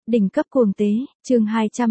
Đỉnh cấp cuồng tế, chương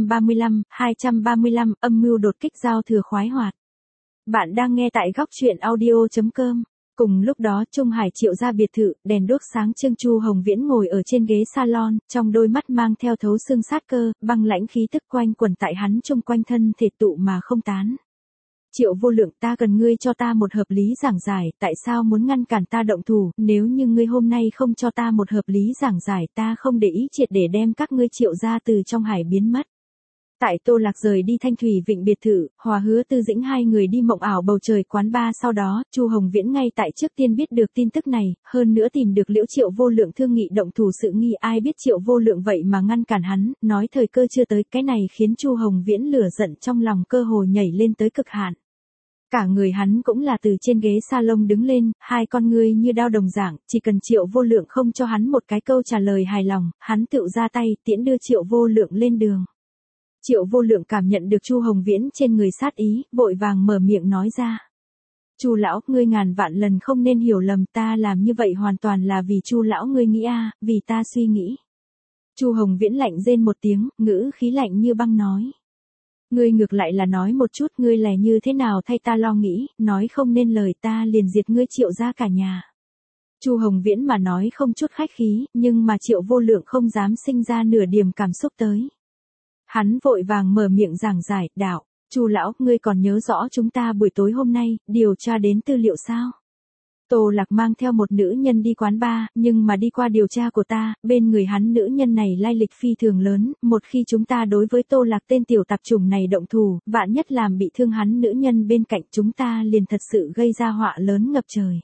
235, âm mưu đột kích giao thừa khoái hoạt. Bạn đang nghe tại góc truyện audio.com. Cùng lúc đó Trung Hải Triệu ra biệt thự, đèn đuốc sáng trưng. Chu Hồng Viễn ngồi ở trên ghế salon, trong đôi mắt mang theo thấu xương sát cơ, băng lãnh khí tức quanh quẩn tại hắn chung quanh thân thể tụ mà không tán. Triệu Vô Lượng, ta cần ngươi cho ta một hợp lý giảng giải, tại sao muốn ngăn cản ta động thủ, nếu như ngươi hôm nay không cho ta một hợp lý giảng giải, ta không để ý triệt để đem các ngươi Triệu ra từ trong hải biến mất. Tại Tô Lạc rời đi Thanh Thủy Vịnh biệt thự, Hòa Hứa Tư Dĩnh hai người đi mộng ảo bầu trời quán bar, sau đó, Chu Hồng Viễn ngay tại trước tiên biết được tin tức này, hơn nữa tìm được Liễu Triệu Vô Lượng thương nghị động thủ sự nghi, ai biết Triệu Vô Lượng vậy mà ngăn cản hắn, nói thời cơ chưa tới, cái này khiến Chu Hồng Viễn lửa giận trong lòng cơ hồ nhảy lên tới cực hạn. Cả người hắn cũng là từ trên ghế salon đứng lên, hai con ngươi như đao đồng dạng, chỉ cần Triệu Vô Lượng không cho hắn một cái câu trả lời hài lòng, hắn tự ra tay tiễn đưa Triệu Vô Lượng lên đường. Triệu Vô Lượng cảm nhận được Chu Hồng Viễn trên người sát ý, vội vàng mở miệng nói ra. Chu lão, ngươi ngàn vạn lần không nên hiểu lầm, ta làm như vậy hoàn toàn là vì Chu lão ngươi nghĩ vì ta suy nghĩ. Chu Hồng Viễn lạnh rên một tiếng, ngữ khí lạnh như băng nói. Ngươi ngược lại là nói một chút, ngươi là như thế nào thay ta lo nghĩ, nói không nên lời ta liền diệt ngươi Triệu ra cả nhà. Chu Hồng Viễn mà nói không chút khách khí, nhưng mà Triệu Vô Lượng không dám sinh ra nửa điểm cảm xúc tới. Hắn vội vàng mở miệng giảng giải, đạo, Chu lão, ngươi còn nhớ rõ chúng ta buổi tối hôm nay, điều tra đến tư liệu sao? Tô Lạc mang theo một nữ nhân đi quán bar, nhưng mà đi qua điều tra của ta, bên người hắn nữ nhân này lai lịch phi thường lớn, một khi chúng ta đối với Tô Lạc tên tiểu tạp chủng này động thủ, vạn nhất làm bị thương hắn nữ nhân bên cạnh chúng ta liền thật sự gây ra họa lớn ngập trời.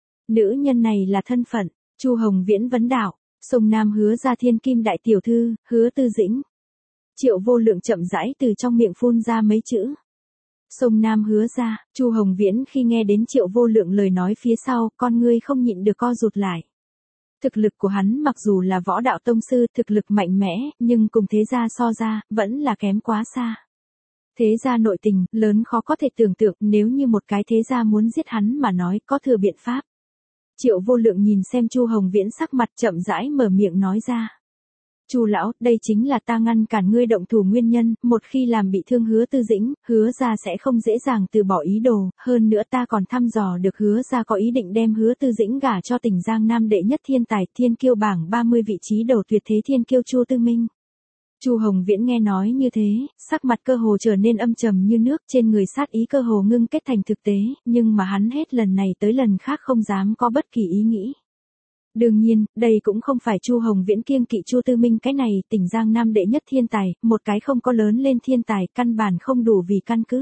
Nữ nhân này là thân phận, Chu Hồng Viễn vấn đạo, Sông Nam Hứa ra thiên kim đại tiểu thư, Hứa Tư Dĩnh. Triệu Vô Lượng chậm rãi từ trong miệng phun ra mấy chữ. Sông Nam Hứa ra, Chu Hồng Viễn khi nghe đến Triệu Vô Lượng lời nói phía sau, con ngươi không nhịn được co rụt lại. Thực lực của hắn mặc dù là võ đạo tông sư, thực lực mạnh mẽ, nhưng cùng thế gia so ra, vẫn là kém quá xa. Thế gia nội tình, lớn khó có thể tưởng tượng, nếu như một cái thế gia muốn giết hắn mà nói, có thừa biện pháp. Triệu Vô Lượng nhìn xem Chu Hồng Viễn sắc mặt chậm rãi mở miệng nói ra. Chu lão, đây chính là ta ngăn cản ngươi động thủ nguyên nhân, một khi làm bị thương Hứa Tư Dĩnh, Hứa ra sẽ không dễ dàng từ bỏ ý đồ, hơn nữa ta còn thăm dò được Hứa ra có ý định đem Hứa Tư Dĩnh gả cho tỉnh Giang Nam đệ nhất thiên tài, thiên kiêu bảng 30 vị trí đầu tuyệt thế thiên kiêu Chu Tư Minh. Chu Hồng Viễn nghe nói như thế, sắc mặt cơ hồ trở nên âm trầm như nước, trên người sát ý cơ hồ ngưng kết thành thực tế, nhưng mà hắn hết lần này tới lần khác không dám có bất kỳ ý nghĩ. Đương nhiên, đây cũng không phải Chu Hồng Viễn kiêng kỵ Chu Tư Minh, cái này tỉnh Giang Nam đệ nhất thiên tài, một cái không có lớn lên thiên tài, căn bản không đủ vì căn cứ.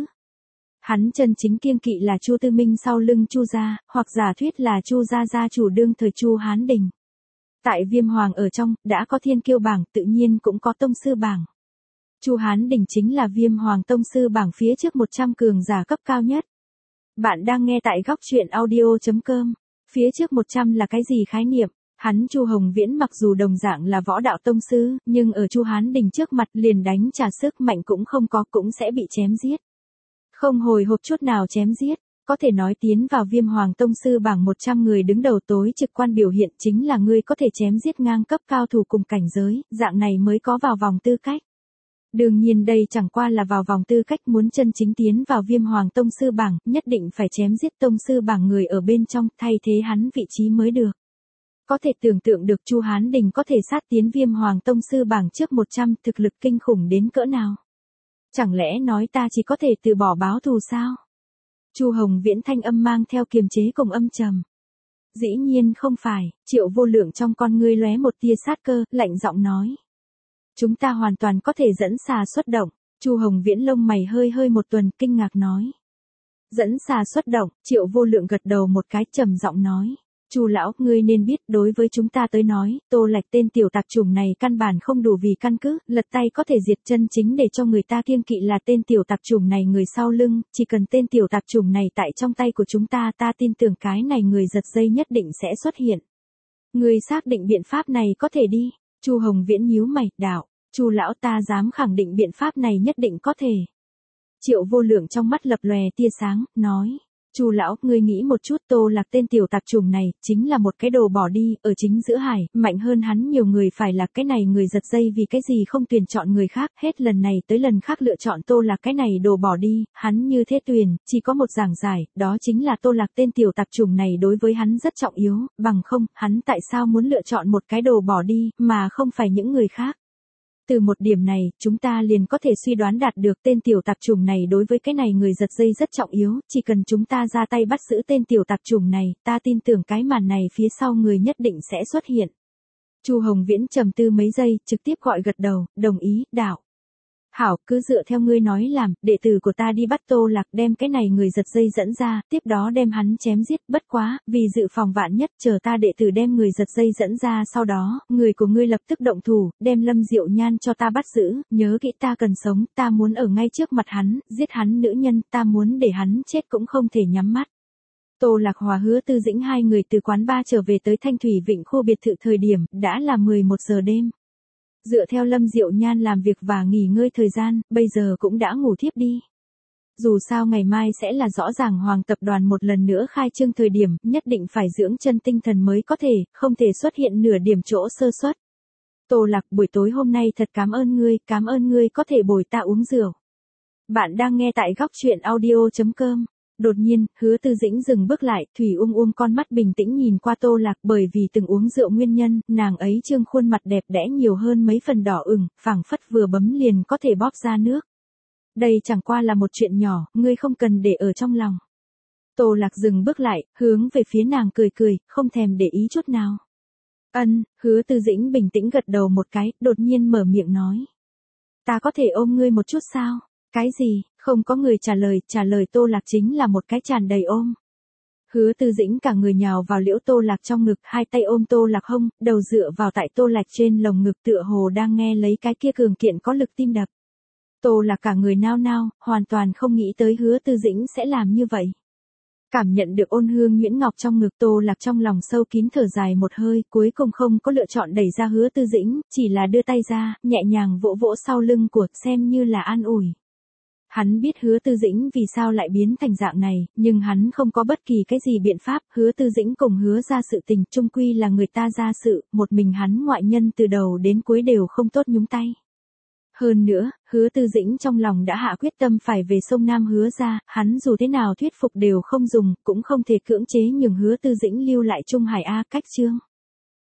Hắn chân chính kiêng kỵ là Chu Tư Minh sau lưng Chu gia, hoặc giả thuyết là Chu gia gia chủ đương thời Chu Hán Đình. Tại Viêm Hoàng ở trong, đã có thiên kiêu bảng, tự nhiên cũng có tông sư bảng. Chu Hán Đình chính là Viêm Hoàng tông sư bảng phía trước 100 cường giả cấp cao nhất. Bạn đang nghe tại góc truyện audio.com. Phía trước 100 là cái gì khái niệm? Hắn Chu Hồng Viễn mặc dù đồng dạng là võ đạo tông sư, nhưng ở Chu Hán Đình trước mặt liền đánh trả sức mạnh cũng không có, cũng sẽ bị chém giết. Không hồi hộp chút nào chém giết, có thể nói tiến vào Viêm Hoàng tông sư bảng 100 người đứng đầu tối trực quan biểu hiện chính là ngươi có thể chém giết ngang cấp cao thủ cùng cảnh giới, dạng này mới có vào vòng tư cách. Đương nhiên đây chẳng qua là vào vòng tư cách, muốn chân chính tiến vào Viêm Hoàng tông sư bảng, nhất định phải chém giết tông sư bảng người ở bên trong, thay thế hắn vị trí mới được. Có thể tưởng tượng được Chu Hán Đình có thể sát tiến Viêm Hoàng tông sư bảng trước 100, thực lực kinh khủng đến cỡ nào. Chẳng lẽ nói ta chỉ có thể từ bỏ báo thù sao? Chu Hồng Viễn thanh âm mang theo kiềm chế cùng âm trầm. Dĩ nhiên không phải, Triệu Vô Lượng trong con ngươi lóe một tia sát cơ, lạnh giọng nói. Chúng ta hoàn toàn có thể dẫn xà xuất động. Chu Hồng Viễn lông mày hơi hơi một tuần, kinh ngạc nói. Dẫn xà xuất động, Triệu Vô Lượng gật đầu một cái, trầm giọng nói. Chu lão, ngươi nên biết, đối với chúng ta tới nói, Tô Lạch tên tiểu tạp chủng này căn bản không đủ vì căn cứ, lật tay có thể diệt chân chính để cho người ta kiêng kỵ là tên tiểu tạp chủng này người sau lưng, chỉ cần tên tiểu tạp chủng này tại trong tay của chúng ta, ta tin tưởng cái này người giật dây nhất định sẽ xuất hiện. Ngươi xác định biện pháp này có thể đi. Chu Hồng Viễn nhíu mày, đạo, Chu lão, ta dám khẳng định biện pháp này nhất định có thể. Triệu Vô Lượng trong mắt lập lòe tia sáng, nói, Chu lão, ngươi nghĩ một chút, Tô Lạc tên tiểu tạp chủng này, chính là một cái đồ bỏ đi, ở chính giữa hải, mạnh hơn hắn nhiều người, phải là cái này người giật dây vì cái gì không tuyển chọn người khác, hết lần này tới lần khác lựa chọn Tô Lạc cái này đồ bỏ đi, hắn như thế tuyển, chỉ có một giảng giải, đó chính là Tô Lạc tên tiểu tạp chủng này đối với hắn rất trọng yếu, bằng không, hắn tại sao muốn lựa chọn một cái đồ bỏ đi, mà không phải những người khác. Từ một điểm này, chúng ta liền có thể suy đoán đạt được tên tiểu tạp chủng này đối với cái này người giật dây rất trọng yếu, chỉ cần chúng ta ra tay bắt giữ tên tiểu tạp chủng này, ta tin tưởng cái màn này phía sau người nhất định sẽ xuất hiện. Chu Hồng Viễn trầm tư mấy giây, trực tiếp gọi gật đầu, đồng ý, đạo. Hảo, cứ dựa theo ngươi nói làm, đệ tử của ta đi bắt Tô Lạc, đem cái này người giật dây dẫn ra, tiếp đó đem hắn chém giết, bất quá, vì dự phòng vạn nhất, chờ ta đệ tử đem người giật dây dẫn ra, sau đó, người của ngươi lập tức động thủ, đem Lâm Diệu Nhan cho ta bắt giữ, nhớ kỹ, ta cần sống, ta muốn ở ngay trước mặt hắn, giết hắn nữ nhân, ta muốn để hắn chết cũng không thể nhắm mắt. Tô Lạc Hòa Hứa Tư Dĩnh hai người từ quán bar trở về tới Thanh Thủy Vịnh khu biệt thự thời điểm, đã là 11 giờ đêm. Dựa theo Lâm Diệu Nhan làm việc và nghỉ ngơi thời gian, bây giờ cũng đã ngủ thiếp đi. Dù sao ngày mai sẽ là rõ ràng Hoàng tập đoàn một lần nữa khai trương thời điểm, nhất định phải dưỡng chân tinh thần mới có thể, không thể xuất hiện nửa điểm chỗ sơ suất. Tô Lạc, buổi tối hôm nay thật cảm ơn ngươi có thể bồi ta uống rượu. Bạn đang nghe tại góc truyện audio.com. Đột nhiên, Hứa Tư Dĩnh dừng bước lại, Thủy con mắt bình tĩnh nhìn qua Tô Lạc, bởi vì từng uống rượu nguyên nhân, nàng ấy trương khuôn mặt đẹp đẽ nhiều hơn mấy phần đỏ ửng, phảng phất vừa bấm liền có thể bóp ra nước. Đây chẳng qua là một chuyện nhỏ, ngươi không cần để ở trong lòng. Tô Lạc dừng bước lại, hướng về phía nàng cười cười, không thèm để ý chút nào. Hứa Tư Dĩnh bình tĩnh gật đầu một cái, đột nhiên mở miệng nói. Ta có thể ôm ngươi một chút sao? Cái gì? Không có người trả lời Tô Lạc chính là một cái tràn đầy ôm. Hứa Tư Dĩnh cả người nhào vào Liễu Tô Lạc trong ngực, hai tay ôm Tô Lạc hông, đầu dựa vào tại Tô Lạc trên lồng ngực tựa hồ đang nghe lấy cái kia cường kiện có lực tim đập. Tô Lạc cả người nao nao, hoàn toàn không nghĩ tới Hứa Tư Dĩnh sẽ làm như vậy. Cảm nhận được ôn hương nhuyễn ngọc trong ngực, Tô Lạc trong lòng sâu kín thở dài một hơi, cuối cùng không có lựa chọn đẩy ra Hứa Tư Dĩnh, chỉ là đưa tay ra, nhẹ nhàng vỗ vỗ sau lưng của, xem như là an ủi. Hắn biết Hứa Tư Dĩnh vì sao lại biến thành dạng này, nhưng hắn không có bất kỳ cái gì biện pháp, Hứa Tư Dĩnh cùng Hứa ra sự tình, chung quy là người ta ra sự, một mình hắn ngoại nhân từ đầu đến cuối đều không tốt nhúng tay. Hơn nữa, Hứa Tư Dĩnh trong lòng đã hạ quyết tâm phải về sông Nam Hứa ra, hắn dù thế nào thuyết phục đều không dùng, cũng không thể cưỡng chế nhường Hứa Tư Dĩnh lưu lại Trung Hải A. Cách chương.